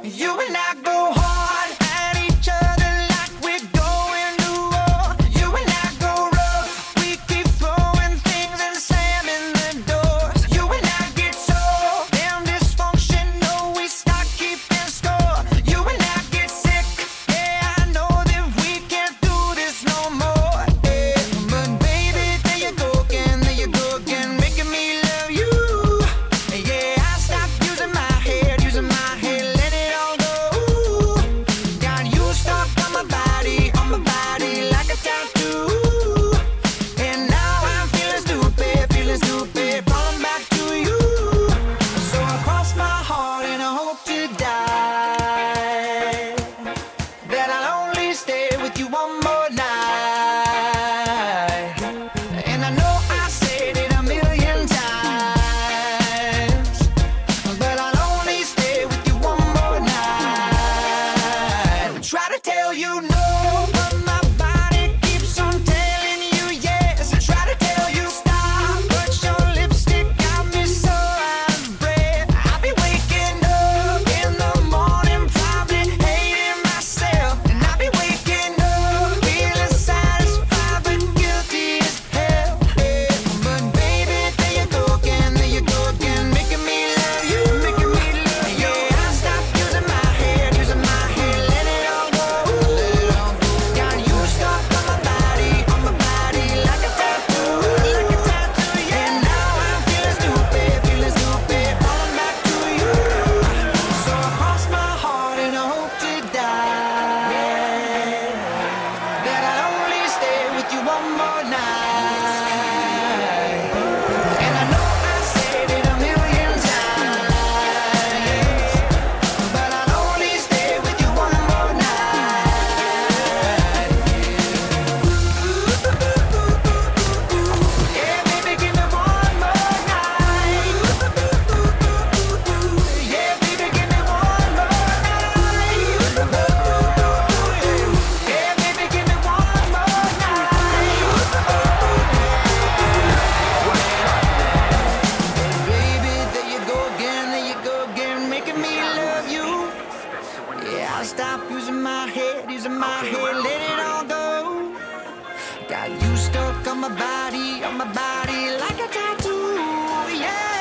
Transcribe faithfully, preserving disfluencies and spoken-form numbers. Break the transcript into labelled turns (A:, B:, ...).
A: You and I go hard at each other like we're going to war. You and I go rough, we keep throwing things and slamming the doors. You and I get so damn dysfunctional, we start keeping score. You and I get sick, yeah, I know that we can't do this no more. Yeah. But baby, there you go again, there you go again, making me love you. Yeah, I stopped using my head, using my head, let it all go. Got you stuck on my body, on my body like a tattoo. And now I'm feeling stupid, feeling stupid, falling back to you. So I cross my heart and I hope to die that I'll only stay with you one more night. And I know I said it a million times, but I'll only stay with you one more night. Try to tell you no, but my body keeps on telling you yes. Try to tell you stop, but your lipstick got me so out of breath. I'll be waking up in the morning, probably hating myself. And I'll be waking up feeling satisfied but guilty as hell. Yeah. But baby, there you go again, there you go again, making me love you, making me love you. Yeah, I stopped using my head, using my head, let it all go, let it all go. Got you stuck on my body, on my body like a tattoo, like a tattoo. Yeah. And now I'm feeling stupid, feeling stupid, falling back to you. So I cross my heart and I hope to die that I'll only stay with you one more night. And I know I said it a million times, but I'll only stay with you one more night. Yeah, baby, give me one more night. Yeah, baby, give me one more night. Yeah, baby, give me one more night. Baby, there you go again, there you go again, making me love you. Yeah, I'll stop using my head, using my head, let it all go. Got you stuck on my body, on my body like a tattoo. Yeah.